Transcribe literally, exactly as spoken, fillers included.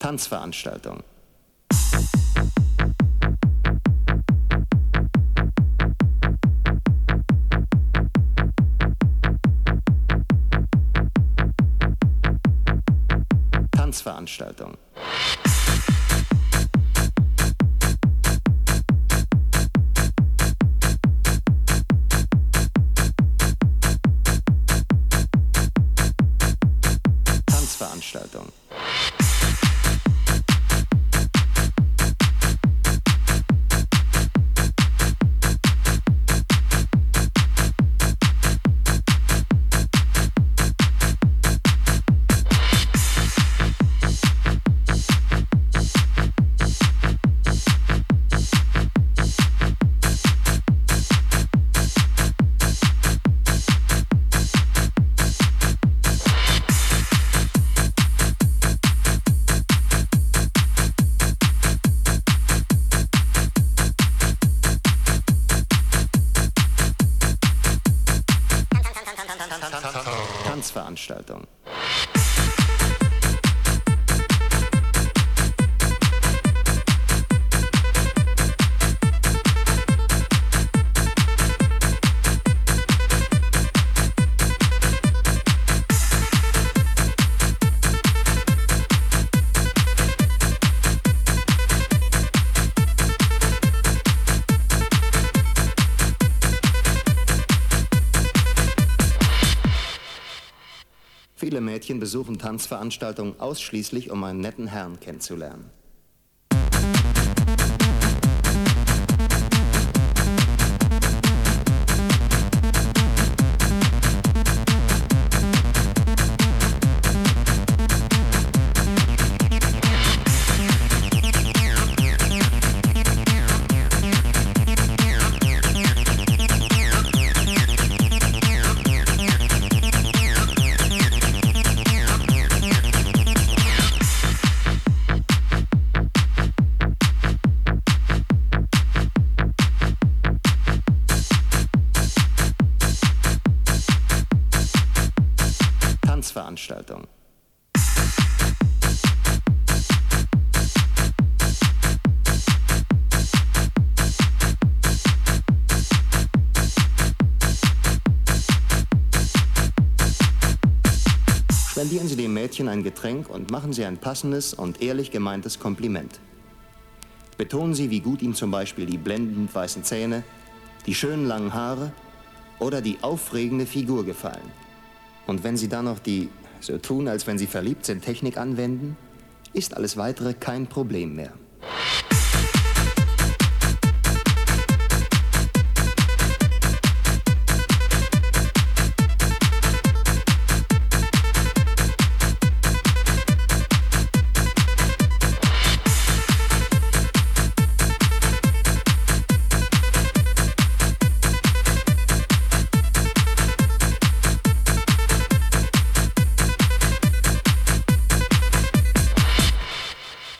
Tanzveranstaltung. Tanzveranstaltung. Tanzveranstaltung. Tanzveranstaltung. Viele Mädchen besuchen Tanzveranstaltungen ausschließlich, um einen netten Herrn kennenzulernen. Tanzveranstaltung. Spendieren Sie dem Mädchen ein Getränk und machen Sie ein passendes und ehrlich gemeintes Kompliment. Betonen Sie, wie gut ihm zum Beispiel die blendend weißen Zähne, die schönen langen Haare oder die aufregende Figur gefallen. Und wenn Sie dann noch die, so tun, als wenn Sie verliebt sind, Technik anwenden, ist alles Weitere kein Problem mehr.